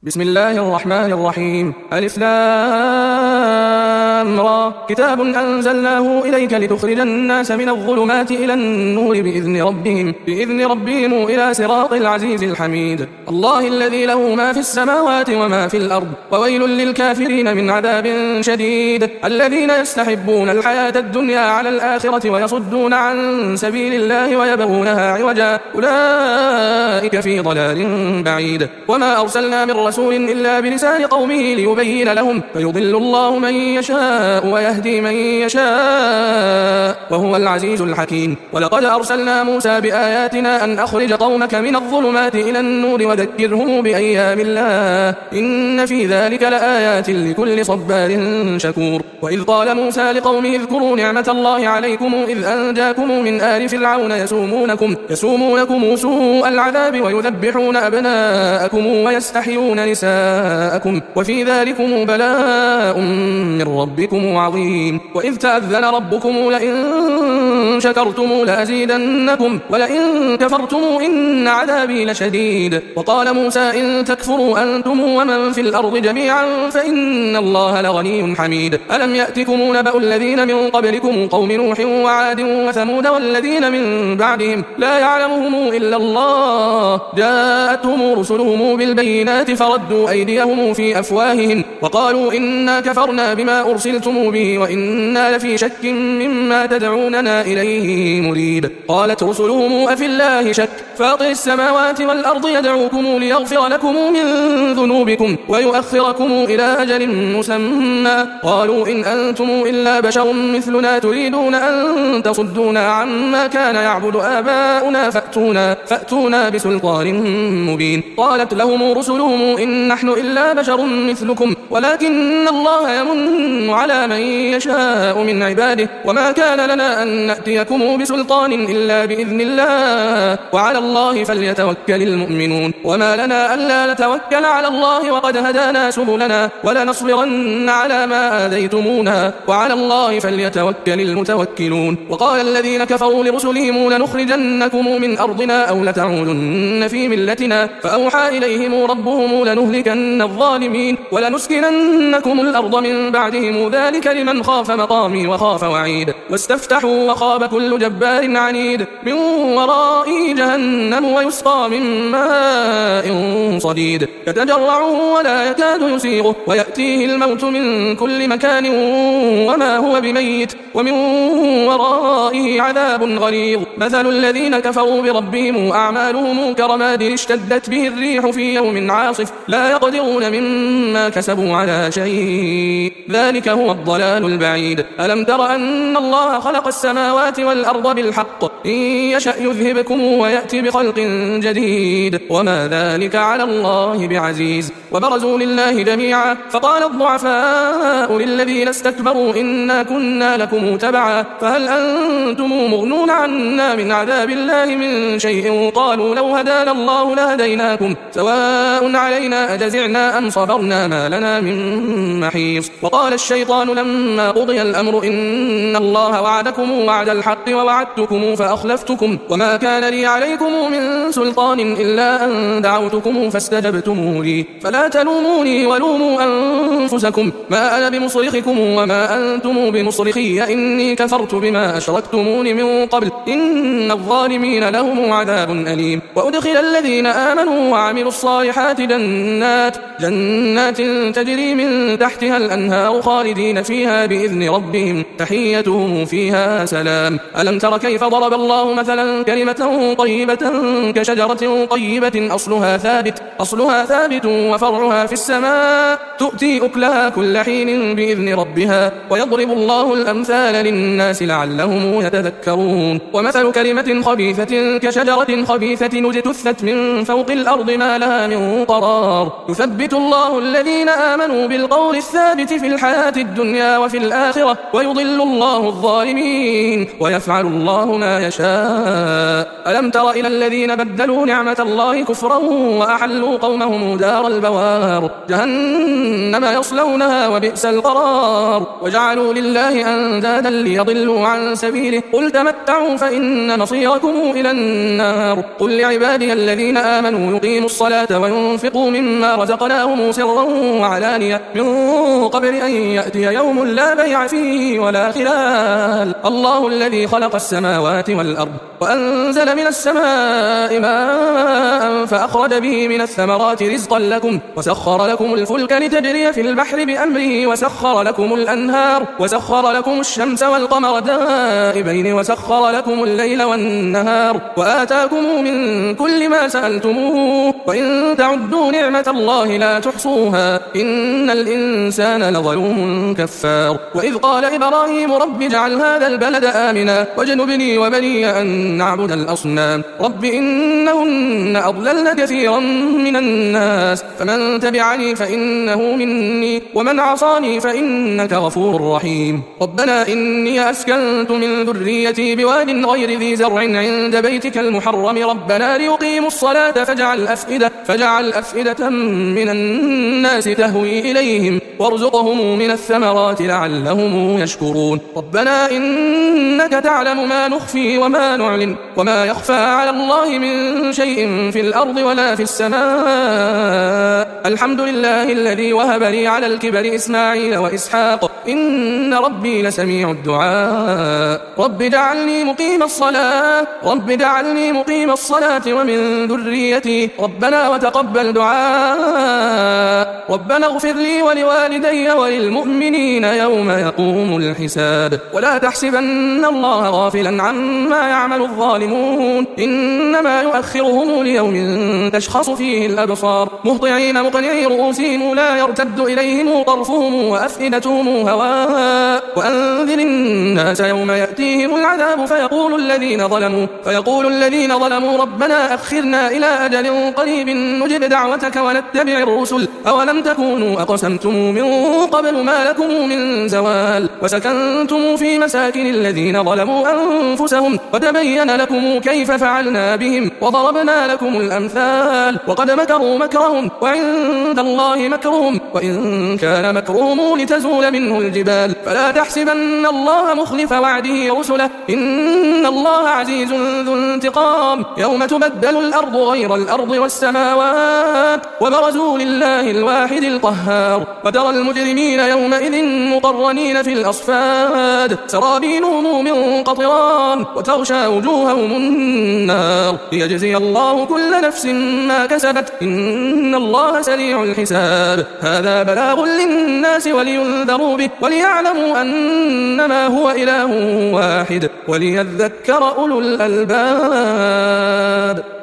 بسم الله الرحمن الرحيم. ألف لام را. كتاب أنزلناه إليك لتخرج الناس من الظلمات إلى النور بإذن ربهم إلى صراط العزيز الحميد. الله الذي له ما في السماوات وما في الأرض، وويل للكافرين من عذاب شديد. الذين يستحبون الحياة الدنيا على الآخرة ويصدون عن سبيل الله ويبغونها عوجا، أولئك في ضلال بعيد. وما أرسلنا من رسول إلا بلسان قومه ليبين لهم، فيضل الله من يشاء ويهدي من يشاء، وهو العزيز الحكيم. ولقد أرسلنا موسى بآياتنا أن أخرج قومك من الظلمات إلى النور وذكرهم بأيام الله، إن في ذلك لآيات لكل صبار شكور. وإذ قال موسى لقومه اذكروا نعمة الله عليكم إذ أنجاكم من آل فرعون يسومونكم سوء العذاب ويذبحون أبناءكم ويستحيون نساءكم، وفي ذلكم بلاء من ربكم عظيم. وإذ تأذن ربكم لئن شكرتم لأزيدنكم ولئن كفرتم إن عذابي لشديد. وقال موسى إن تكفروا أنتم ومن في الأرض جميعا فإن الله لغني حميد. ألم يأتكم نبأ الذين من قبلكم قوم نوح وعاد وثمود والذين من بعدهم لا يعلمهم إلا الله، جاءتهم رسلهم بالبينات فردوا أيديهم في أفواههم وقالوا إنا كفرنا بما أرسلتم به وإنا لفي شك مما تدعوننا إليه مريب. قالت رسلهم أفي الله شك فاطر السماوات والأرض يدعوكم ليغفر لكم من ذنوبكم ويؤخركم إلى أجل مسمى، قالوا إن أنتم إلا بشر مثلنا تريدون أن تصدونا عما كان يعبد آباؤنا فأتونا بسلطان مبين. قالت لهم رسلهم إن نحن إلا بشر مثلكم ولكن الله يمن على من يشاء من عباده، وما كان لنا أن نأتيكم بسلطان إلا بإذن الله، وعلى الله فليتوكل المؤمنون. وما لنا ألا نتوكل على الله وقد هدانا سبلنا ولنصبرن على ما آذيتمونا، وعلى الله فليتوكل المتوكلون. وقال الذين كفروا لرسلهم لنخرجنكم من أرضنا أو لتعودن في ملتنا، فأوحى إليهم ربهم لنهلكن الظالمين ولنسكننكم الأرض من بعدهم، ذلك لمن خاف مقامي وخاف وعيد. واستفتحوا وخاب كل جبار عنيد، من ورائه جهنم ويسقى من ماء صديد يتجرعه ولا يكاد يسيغه ويأتيه الموت من كل مكان وما هو بميت ومن ورائه عذاب غليظ. مثل الذين كفروا بربهم أعمالهم كرماد اشتدت به الريح في يوم عاصف لا يقدرون مما كسبوا على شيء، ذلك هو الضلال البعيد. ألم تر أن الله خلق السماوات والأرض بالحق، إن يشأ يذهبكم ويأتي بخلق جديد، وما ذلك على الله بعزيز. وبرزوا لله جميعا فقال الضعفاء للذين استكبروا إنا كنا لكم تبعا فهل أنتم مغنون عنا من عذاب الله من شيء، قالوا لو هدانا الله لهديناكم سواء علينا أجزعنا أم صبرنا ما لنا من محيص. وقال الشيطان لما قضي الأمر إن الله وعدكم وعد الحق ووعدتكم فأخلفتكم وما كان لي عليكم من سلطان إلا أن دعوتكم فاستجبتم لي فلا تلوموني ولوموا أنفسكم ما أنا بمصرخكم وما أنتم بمصرخي إني كفرت بما أشركتمون من قبل إن الظالمين لهم عذاب أليم. وأدخل الذين آمنوا وعملوا الصالحات جنات تجري من تحتها الأنهار خالدين فيها بإذن ربهم تحيتهم فيها سلام. ألم تر كيف ضرب الله مثلا كلمة طيبة كشجرة طيبة أصلها ثابت وفرعها في السماء تؤتي أكلها كل حين بإذن ربها ويضرب الله الأمثال للناس لعلهم يتذكرون. ومثل كلمة خبيثة كشجرة خبيثة اجتثت من فوق الأرض ما لها من قرار، يثبت الله الذين آمنوا بالقول الثابت في الحياة الدنيا وفي الآخرة ويضل الله الظالمين ويفعل الله ما يشاء. ألم تر إلى الذين بدلوا نعمة الله كفرا وأحلوا قومهم دار البوار جهنم جهنم يصلونها وبئس القرار وجعلوا لله أندادا ليضلوا عن سبيله قل تمتعوا فإن مصيركم إلى النار قل لعبادي الذين آمنوا يقيموا الصلاة وينفقوا مما رزقناهم سرا وعلانية من قبل أن يأتي يوم لا بيع فيه ولا خلال الله الذي خلق السماوات والأرض وأنزل من السماء ماء فأخرج به من الثمرات رزقا لكم وسخر لكم الفلك لتجري في البحر بأمره وسخر لكم الأنهار وسخر لكم الشمس والقمر دائبين وسخر لكم الليل والنهار وآتاكم من كل ما سألتموه وإن تعدوا نعمة الله لا تحصوها إن الإنسان لظلوم كفار وإذ قال إبراهيم رب اجعل هذا البلد آمنا واجنبني وبني أن نعبد الأصنام رب إنهن أضللن كثيرا من الناس فمن تبعني فإنه مني ومن عصاني فإنك غفور رحيم ربنا إني أسكنت من ذريتي بواد غير ذي زرع عند بيتك المحرم ربنا ليقيموا الصلاة فاجعل أفئدة من الناس تهوي إليهم وارزقهم من الثمرات لعلهم يشكرون ربنا إنك تعلم ما نخفي وما نعلن وما يخفى على الله من شيء في الأرض ولا في السماء الحمد لله الذي وهب لي على الكبر إسماعيل وإسحاق إن ربي لسميع الدعاء رب اجعلني مقيم الصلاة ومن ذريتي ربنا وتقبل دعاء ربنا اغفر لي ولوالدي وللمؤمنين يوم يقوم الحساب ولا تحسبن الله غافلا عما يعمل الظالمون إنما يؤخرهم ليوم تشخص فيه الأبصار مهطعين مقنعي رؤوسهم لا يرتد إليهم طرفهم وأفئدتهم هواء وأنذر الناس يوم يأتيهم العذاب فيقول الذين ظلموا ربنا أخرنا إلى أجل قريب نجب دعوتك ونتبع الرسل أولم تكونوا أقسمتم من قبل ما لكم من زوال وسكنتم في مساكن الذين ظلموا أنفسهم وتبين لكم كيف فعلنا بهم وضربنا لكم الأمثال وقد مكروا مكرهم وعند الله مكرهم وإن كان مكرهم لتزول منه الجبال فلا تحسبن الله مخلف وعده رسله إن الله عزيز ذو انتقام يوم تبدل الأرض غير الأرض والسماوات وبرزوا لله الواحد القهار وترى المجرمين يومئذ مقرنين في الأصفاد سرابيلهم من قطران وتغشى وجوههم النار ليجزي الله كل نفس ما كسبت إن الله سريع الحساب هذا بلاغ للناس ولينذروا به وليعلموا أنما هو إله واحد وليذكر أولو الألباب